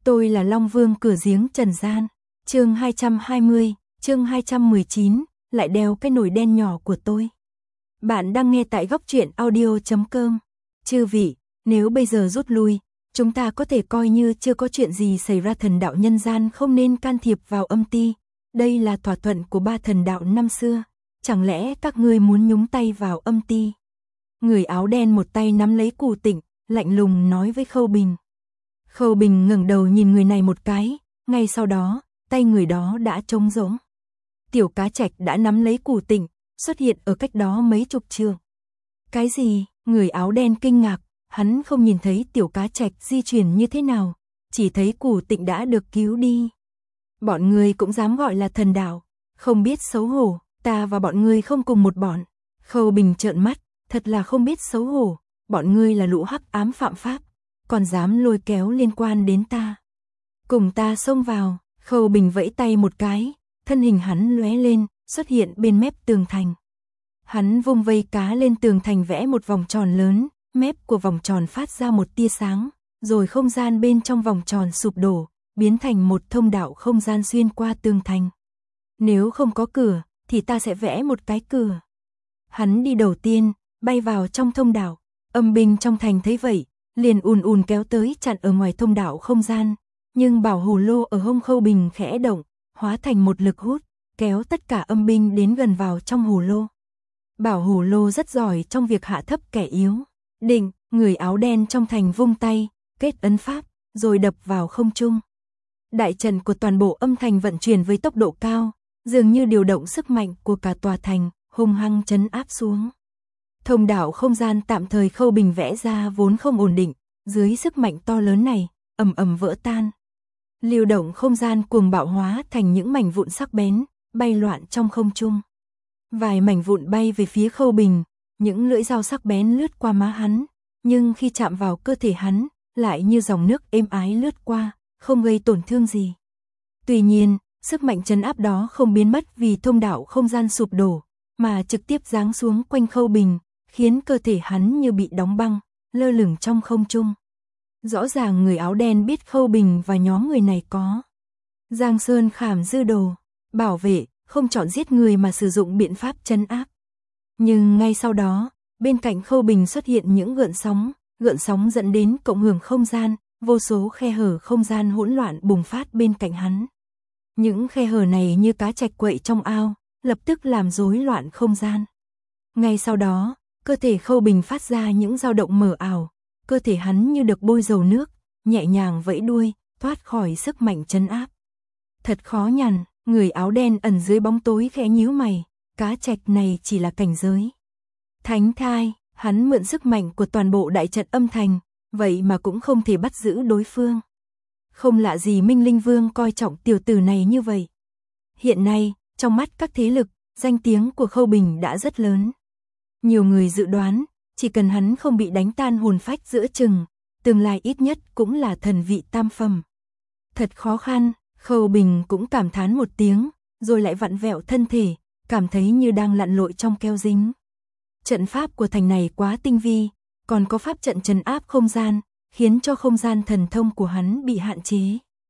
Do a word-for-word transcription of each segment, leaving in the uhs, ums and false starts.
Tôi là Long Vương cửa giếng trần gian. Chương hai trăm hai mươi, chương hai trăm mười chín, lại đeo cái nồi đen nhỏ của tôi. Bạn đang nghe tại góc truyện audio chấm com. Chư vị, nếu bây giờ rút lui, chúng ta có thể coi như chưa có chuyện gì xảy ra. Thần đạo nhân gian không nên can thiệp vào âm ti. Đây là thỏa thuận của ba thần đạo năm xưa. Chẳng lẽ các ngươi muốn nhúng tay vào âm ti? Người áo đen một tay nắm lấy Cù Tịnh, lạnh lùng nói với Khâu Bình. Khâu Bình ngẩng đầu nhìn người này một cái, ngay sau đó, tay người đó đã trống rỗng. Tiểu Cá Trạch đã nắm lấy Cù Tịnh, xuất hiện ở cách đó mấy chục trượng. Cái gì? Người áo đen kinh ngạc, hắn không nhìn thấy Tiểu Cá Trạch di chuyển như thế nào, chỉ thấy Cù Tịnh đã được cứu đi. Bọn ngươi cũng dám gọi là thần đạo, không biết xấu hổ, ta và bọn ngươi không cùng một bọn. Khâu Bình trợn mắt, thật là không biết xấu hổ, bọn ngươi là lũ hắc ám phạm pháp, còn dám lôi kéo liên quan đến ta. Cùng ta xông vào. Khâu Bình vẫy tay một cái, thân hình hắn lóe lên, xuất hiện bên mép tường thành. Hắn vung vây cá lên tường thành vẽ một vòng tròn lớn, mép của vòng tròn phát ra một tia sáng, rồi không gian bên trong vòng tròn sụp đổ, biến thành một thông đạo không gian xuyên qua tường thành. Nếu không có cửa, thì ta sẽ vẽ một cái cửa. Hắn đi đầu tiên, bay vào trong thông đạo, âm binh trong thành thấy vậy, liền ùn ùn kéo tới chặn ở ngoài thông đạo không gian. Nhưng bảo hồ lô ở hông Khâu Bình khẽ động, hóa thành một lực hút, kéo tất cả âm binh đến gần vào trong hồ lô. Bảo hồ lô rất giỏi trong việc hạ thấp kẻ yếu. Định, người áo đen trong thành vung tay, kết ấn pháp, rồi đập vào không trung. Đại trận của toàn bộ âm thành vận chuyển với tốc độ cao, dường như điều động sức mạnh của cả tòa thành, hung hăng trấn áp xuống. Thông đạo không gian tạm thời Khâu Bình vẽ ra vốn không ổn định, dưới sức mạnh to lớn này, ầm ầm vỡ tan. Lưu động không gian cuồng bạo hóa thành những mảnh vụn sắc bén, bay loạn trong không trung. Vài mảnh vụn bay về phía Khâu Bình, những lưỡi dao sắc bén lướt qua má hắn, nhưng khi chạm vào cơ thể hắn, lại như dòng nước êm ái lướt qua, không gây tổn thương gì. Tuy nhiên, sức mạnh trấn áp đó không biến mất vì thông đạo không gian sụp đổ, mà trực tiếp giáng xuống quanh Khâu Bình, khiến cơ thể hắn như bị đóng băng, lơ lửng trong không trung. Rõ ràng người áo đen biết Khâu Bình và nhóm người này có Giang Sơn Khảm Dư Đồ, bảo vệ, không chọn giết người mà sử dụng biện pháp trấn áp. Nhưng ngay sau đó, bên cạnh Khâu Bình xuất hiện những gợn sóng, gợn sóng dẫn đến cộng hưởng không gian, vô số khe hở không gian hỗn loạn bùng phát bên cạnh hắn. Những khe hở này như cá trạch quậy trong ao, lập tức làm rối loạn không gian. Ngay sau đó, cơ thể Khâu Bình phát ra những dao động mờ ảo. Cơ thể hắn như được bôi dầu nước, nhẹ nhàng vẫy đuôi, thoát khỏi sức mạnh trấn áp. Thật khó nhằn, người áo đen ẩn dưới bóng tối khẽ nhíu mày, cá trạch này chỉ là cảnh giới thánh thai, hắn mượn sức mạnh của toàn bộ đại trận âm thành, vậy mà cũng không thể bắt giữ đối phương. Không lạ gì Minh Linh Vương coi trọng tiểu tử này như vậy. Hiện nay, trong mắt các thế lực, danh tiếng của Khâu Bình đã rất lớn. Nhiều người dự đoán, chỉ cần hắn không bị đánh tan hồn phách giữa chừng, tương lai ít nhất cũng là thần vị tam phẩm. Thật khó khăn, Khâu Bình cũng cảm thán một tiếng, rồi lại vặn vẹo thân thể, cảm thấy như đang lặn lội trong keo dính. Trận pháp của thành này quá tinh vi, còn có pháp trận trấn áp không gian, khiến cho không gian thần thông của hắn bị hạn chế.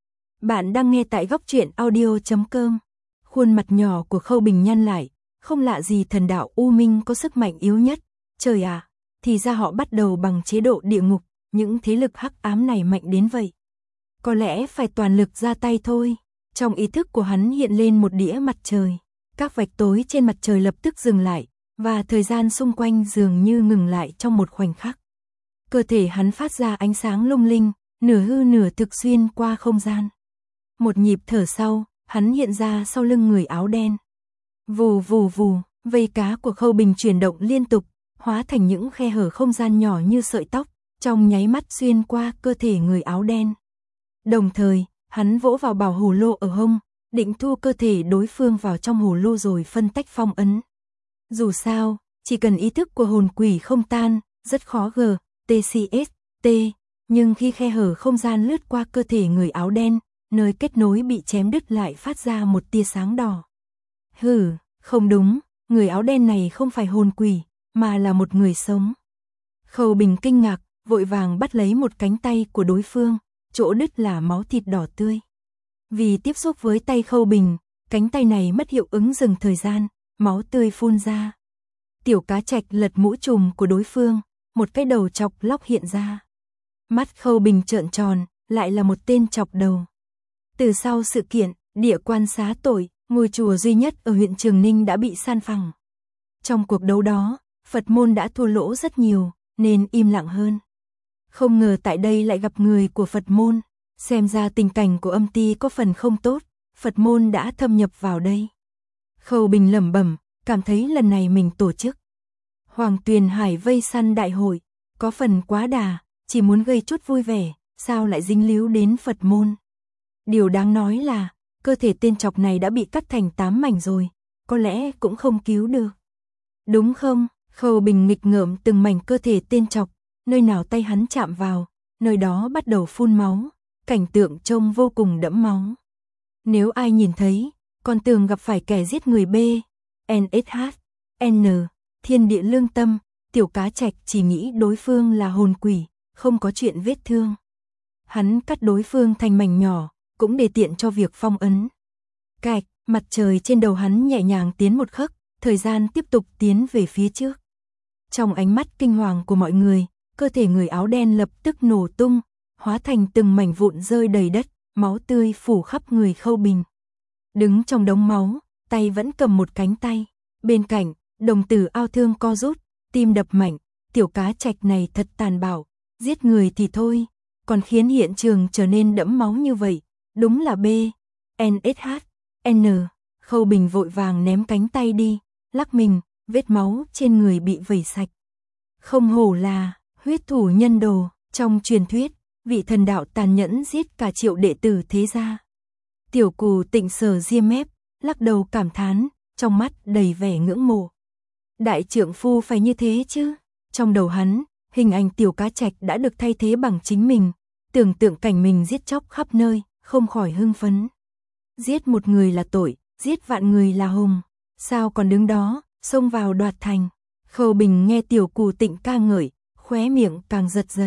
Bạn đang nghe tại góc truyện audio chấm com. Khuôn mặt nhỏ của Khâu Bình nhăn lại, không lạ gì thần đạo U Minh có sức mạnh yếu nhất. Trời ạ, à, thì ra họ bắt đầu bằng chế độ địa ngục, những thế lực hắc ám này mạnh đến vậy. Có lẽ phải toàn lực ra tay thôi. Trong ý thức của hắn hiện lên một đĩa mặt trời. Các vạch tối trên mặt trời lập tức dừng lại, và thời gian xung quanh dường như ngừng lại trong một khoảnh khắc. Cơ thể hắn phát ra ánh sáng lung linh, nửa hư nửa thực xuyên qua không gian. Một nhịp thở sau, hắn hiện ra sau lưng người áo đen. Vù vù vù, vây cá của Khâu Bình chuyển động liên tục, hóa thành những khe hở không gian nhỏ như sợi tóc, trong nháy mắt xuyên qua cơ thể người áo đen. Đồng thời, hắn vỗ vào bảo hồ lô ở hông, định thu cơ thể đối phương vào trong hồ lô rồi phân tách phong ấn. Dù sao, chỉ cần ý thức của hồn quỷ không tan, rất khó g, tê xê ét, t, nhưng khi khe hở không gian lướt qua cơ thể người áo đen, nơi kết nối bị chém đứt lại phát ra một tia sáng đỏ. Hừ, không đúng, người áo đen này không phải hồn quỷ, mà là một người sống. Khâu Bình kinh ngạc, vội vàng bắt lấy một cánh tay của đối phương, chỗ đứt là máu thịt đỏ tươi. Vì tiếp xúc với tay Khâu Bình, cánh tay này mất hiệu ứng dừng thời gian, máu tươi phun ra. Tiểu Cá Trạch lật mũ trùm của đối phương, một cái đầu chọc lóc hiện ra. Mắt Khâu Bình trợn tròn, lại là một tên chọc đầu. Từ sau sự kiện, địa quan xá tội, ngôi chùa duy nhất ở huyện Trường Ninh đã bị san phẳng. Trong cuộc đấu đó, Phật môn đã thua lỗ rất nhiều, nên im lặng hơn. Không ngờ tại đây lại gặp người của Phật môn, xem ra tình cảnh của âm ty có phần không tốt, Phật môn đã thâm nhập vào đây. Khâu Bình lẩm bẩm, cảm thấy lần này mình tổ chức Hoàng Tuyền Hải vây săn đại hội, có phần quá đà, chỉ muốn gây chút vui vẻ, sao lại dính líu đến Phật môn. Điều đáng nói là, cơ thể tên chọc này đã bị cắt thành tám mảnh rồi, có lẽ cũng không cứu được. Đúng không? Khâu Bình nghịch ngợm từng mảnh cơ thể tên chọc, nơi nào tay hắn chạm vào, nơi đó bắt đầu phun máu, cảnh tượng trông vô cùng đẫm máu. Nếu ai nhìn thấy, còn tưởng gặp phải kẻ giết người B, en ét hát, N, thiên địa lương tâm, Tiểu Cá Trạch chỉ nghĩ đối phương là hồn quỷ, không có chuyện vết thương. Hắn cắt đối phương thành mảnh nhỏ, cũng để tiện cho việc phong ấn. Cạch, mặt trời trên đầu hắn nhẹ nhàng tiến một khấc, thời gian tiếp tục tiến về phía trước. Trong ánh mắt kinh hoàng của mọi người, cơ thể người áo đen lập tức nổ tung, hóa thành từng mảnh vụn rơi đầy đất, máu tươi phủ khắp người Khâu Bình. Đứng trong đống máu, tay vẫn cầm một cánh tay. Bên cạnh, đồng tử ao thương co rút, tim đập mạnh, Tiểu Cá Trạch này thật tàn bạo, giết người thì thôi, còn khiến hiện trường trở nên đẫm máu như vậy, đúng là B, en ét hát, N. Khâu Bình vội vàng ném cánh tay đi, lắc mình, vết máu trên người bị vẩy sạch. Không hổ là huyết thủ nhân đồ, trong truyền thuyết, vị thần đạo tàn nhẫn giết cả triệu đệ tử thế gia. Tiểu Cù Tịnh sờ ria mép, lắc đầu cảm thán, trong mắt đầy vẻ ngưỡng mộ. Đại trượng phu phải như thế chứ? Trong đầu hắn, hình ảnh Tiểu Cá Trạch đã được thay thế bằng chính mình, tưởng tượng cảnh mình giết chóc khắp nơi, không khỏi hưng phấn. Giết một người là tội, giết vạn người là hùng, sao còn đứng đó, xông vào đoạt thành. Khâu Bình nghe Tiểu Cù Tịnh ca ngợi, khóe miệng càng giật giật.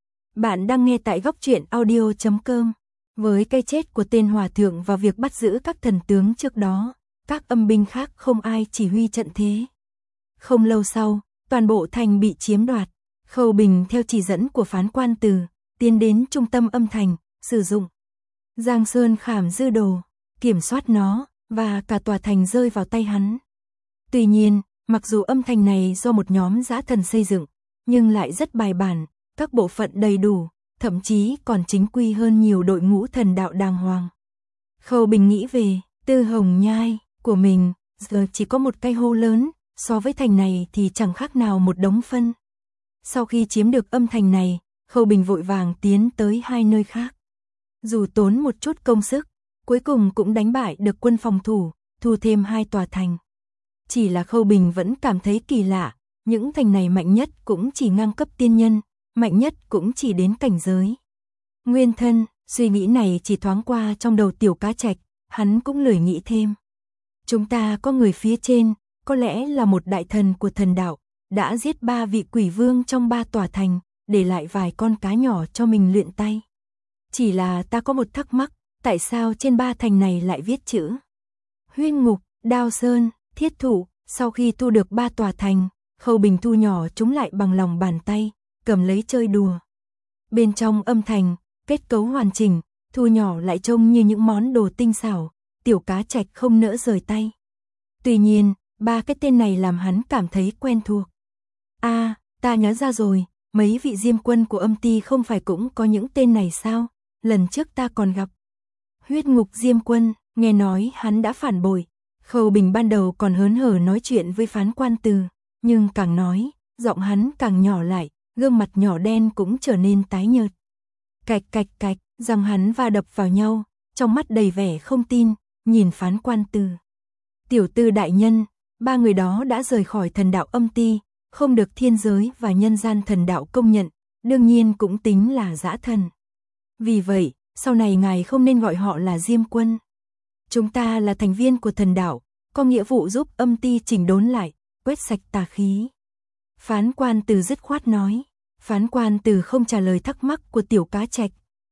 Bạn đang nghe tại góc truyện audio chấm com. Với cái chết của tên hòa thượng và việc bắt giữ các thần tướng trước đó, các âm binh khác không ai chỉ huy trận thế. Không lâu sau, toàn bộ thành bị chiếm đoạt. Khâu Bình theo chỉ dẫn của phán quan Từ, tiến đến trung tâm âm thành, sử dụng Giang Sơn Khảm Dư Đồ, kiểm soát nó, và cả tòa thành rơi vào tay hắn. Tuy nhiên, mặc dù âm thành này do một nhóm dã thần xây dựng, nhưng lại rất bài bản, các bộ phận đầy đủ, thậm chí còn chính quy hơn nhiều đội ngũ thần đạo đàng hoàng. Khâu Bình nghĩ về Tư Hồng Nhai của mình, giờ chỉ có một cái hô lớn, so với thành này thì chẳng khác nào một đống phân. Sau khi chiếm được âm thành này, Khâu Bình vội vàng tiến tới hai nơi khác. Dù tốn một chút công sức, cuối cùng cũng đánh bại được quân phòng thủ, thu thêm hai tòa thành. Chỉ là Khâu Bình vẫn cảm thấy kỳ lạ, những thành này mạnh nhất cũng chỉ ngang cấp tiên nhân, mạnh nhất cũng chỉ đến cảnh giới nguyên thân. Suy nghĩ này chỉ thoáng qua trong đầu Tiểu Cá Trạch, hắn cũng lười nghĩ thêm. Chúng ta có người phía trên, có lẽ là một đại thần của thần đạo, đã giết ba vị quỷ vương trong ba tòa thành, để lại vài con cá nhỏ cho mình luyện tay. Chỉ là ta có một thắc mắc, tại sao trên ba thành này lại viết chữ Huyên Ngục, Đao Sơn, Thiết Thụ? Sau khi thu được ba tòa thành, Khâu Bình thu nhỏ chúng lại bằng lòng bàn tay, cầm lấy chơi đùa. Bên trong âm thành, kết cấu hoàn chỉnh, thu nhỏ lại trông như những món đồ tinh xảo, Tiểu Cá Trạch không nỡ rời tay. Tuy nhiên, ba cái tên này làm hắn cảm thấy quen thuộc. A, à, ta nhớ ra rồi, mấy vị diêm quân của âm ty không phải cũng có những tên này sao? Lần trước ta còn gặp Huyết Ngục Diêm Quân, nghe nói hắn đã phản bội. Khâu Bình ban đầu còn hớn hở nói chuyện với phán quan Từ, nhưng càng nói, giọng hắn càng nhỏ lại, gương mặt nhỏ đen cũng trở nên tái nhợt. Cạch cạch cạch, răng hắn va đập vào nhau, trong mắt đầy vẻ không tin, nhìn phán quan Từ. Tiểu Tư đại nhân, ba người đó đã rời khỏi thần đạo âm ty, không được thiên giới và nhân gian thần đạo công nhận, đương nhiên cũng tính là dã thần. Vì vậy, sau này ngài không nên gọi họ là Diêm Quân. Chúng ta là thành viên của thần đạo, có nghĩa vụ giúp âm ty chỉnh đốn lại, quét sạch tà khí. Phán quan Từ dứt khoát nói. Phán quan Từ không trả lời thắc mắc của Tiểu Cá Trạch,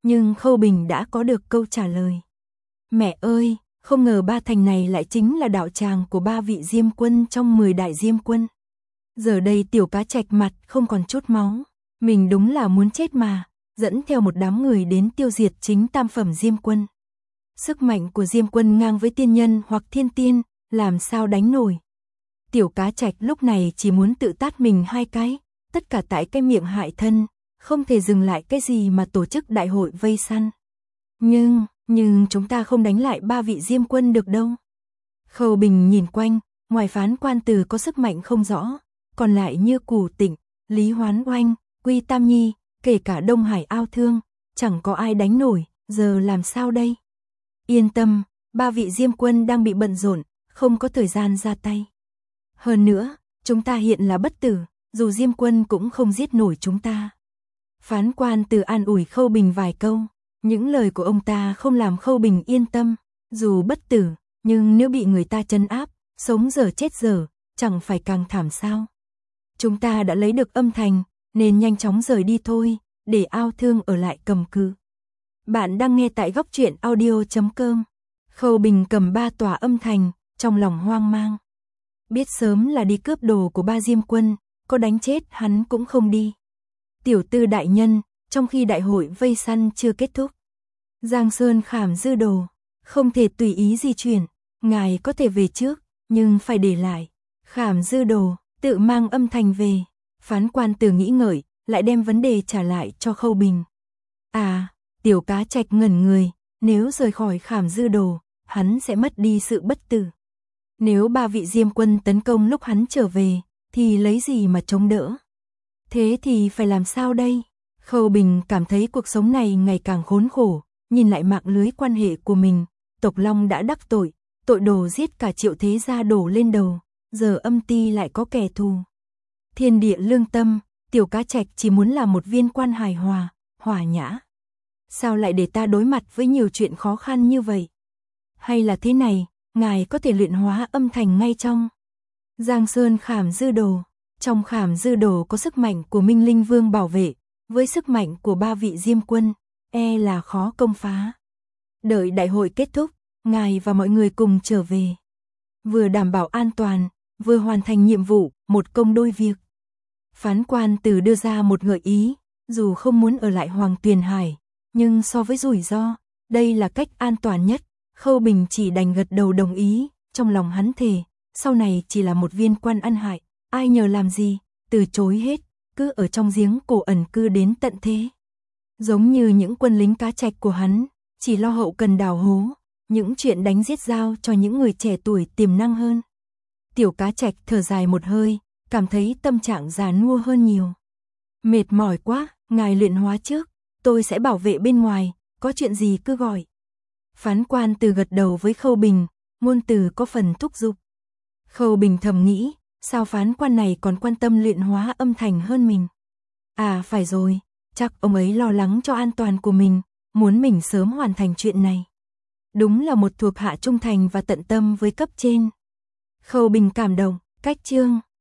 nhưng Khâu Bình đã có được câu trả lời. Mẹ ơi, không ngờ ba thành này lại chính là đạo tràng của ba vị Diêm Quân trong mười đại Diêm Quân. Giờ đây Tiểu Cá Trạch mặt không còn chút máu, mình đúng là muốn chết mà, dẫn theo một đám người đến tiêu diệt chính tam phẩm Diêm Quân. Sức mạnh của Diêm Quân ngang với tiên nhân hoặc thiên tiên, làm sao đánh nổi. Tiểu Cá Trạch lúc này chỉ muốn tự tát mình hai cái, tất cả tại cái miệng hại thân, không thể dừng lại cái gì mà tổ chức đại hội vây săn. Nhưng, nhưng chúng ta không đánh lại ba vị Diêm Quân được đâu. Khâu Bình nhìn quanh, ngoài Phán Quan Từ có sức mạnh không rõ, còn lại như Cù Tịnh, Lý Hoán Oanh, Quy Tam Nhi, kể cả Đông Hải Ao Thương, chẳng có ai đánh nổi, giờ làm sao đây? Yên tâm, ba vị Diêm Quân đang bị bận rộn, không có thời gian ra tay. Hơn nữa, chúng ta hiện là bất tử, dù Diêm Quân cũng không giết nổi chúng ta. Phán Quan Từ an ủi Khâu Bình vài câu, những lời của ông ta không làm Khâu Bình yên tâm, dù bất tử, nhưng nếu bị người ta trấn áp, sống dở chết dở, chẳng phải càng thảm sao. Chúng ta đã lấy được âm thành, nên nhanh chóng rời đi thôi, để Ao Thương ở lại cầm cự. Bạn đang nghe tại góc truyện audio chấm com. Khâu Bình cầm ba tòa âm thành, trong lòng hoang mang. Biết sớm là đi cướp đồ của ba Diêm Quân, có đánh chết hắn cũng không đi. Tiểu Tư đại nhân, trong khi đại hội vây săn chưa kết thúc, Giang Sơn Khảm Dư Đồ, không thể tùy ý di chuyển, ngài có thể về trước, nhưng phải để lại. Khảm Dư Đồ, tự mang âm thành về. Phán Quan Từ nghĩ ngợi, lại đem vấn đề trả lại cho Khâu Bình. À, Tiểu Cá Trạch ngẩn người, nếu rời khỏi Khảm Dư Đồ, hắn sẽ mất đi sự bất tử. Nếu ba vị Diêm Quân tấn công lúc hắn trở về, thì lấy gì mà chống đỡ? Thế thì phải làm sao đây? Khâu Bình cảm thấy cuộc sống này ngày càng khốn khổ, nhìn lại mạng lưới quan hệ của mình, Tộc Long đã đắc tội, tội đồ giết cả Triệu Thế Gia đổ lên đầu, giờ âm ty lại có kẻ thù. Thiên địa lương tâm, Tiểu Cá Trạch chỉ muốn là một viên quan hài hòa, hòa nhã. Sao lại để ta đối mặt với nhiều chuyện khó khăn như vậy? Hay là thế này, ngài có thể luyện hóa âm thành ngay trong Giang Sơn Khảm Dư Đồ. Trong Khảm Dư Đồ có sức mạnh của Minh Linh Vương bảo vệ, với sức mạnh của ba vị Diêm Quân, e là khó công phá. Đợi đại hội kết thúc, ngài và mọi người cùng trở về. Vừa đảm bảo an toàn, vừa hoàn thành nhiệm vụ, một công đôi việc. Phán Quan Từ đưa ra một gợi ý, dù không muốn ở lại Hoàng Tuyền Hải, nhưng so với rủi ro, đây là cách an toàn nhất. Khâu Bình chỉ đành gật đầu đồng ý, trong lòng hắn thề, sau này chỉ là một viên quan ăn hại, ai nhờ làm gì, từ chối hết, cứ ở trong giếng cổ ẩn cư đến tận thế. Giống như những quân lính Cá Trạch của hắn, chỉ lo hậu cần đào hố, những chuyện đánh giết giao cho những người trẻ tuổi tiềm năng hơn. Tiểu Cá Trạch thở dài một hơi, cảm thấy tâm trạng già nua hơn nhiều. Mệt mỏi quá, ngài luyện hóa trước, tôi sẽ bảo vệ bên ngoài, có chuyện gì cứ gọi. Phán Quan Từ gật đầu với Khâu Bình, ngôn từ có phần thúc giục. Khâu Bình thầm nghĩ, sao phán quan này còn quan tâm luyện hóa âm thành hơn mình? À phải rồi, chắc ông ấy lo lắng cho an toàn của mình, muốn mình sớm hoàn thành chuyện này. Đúng là một thuộc hạ trung thành và tận tâm với cấp trên. Khâu Bình cảm động, cách chương,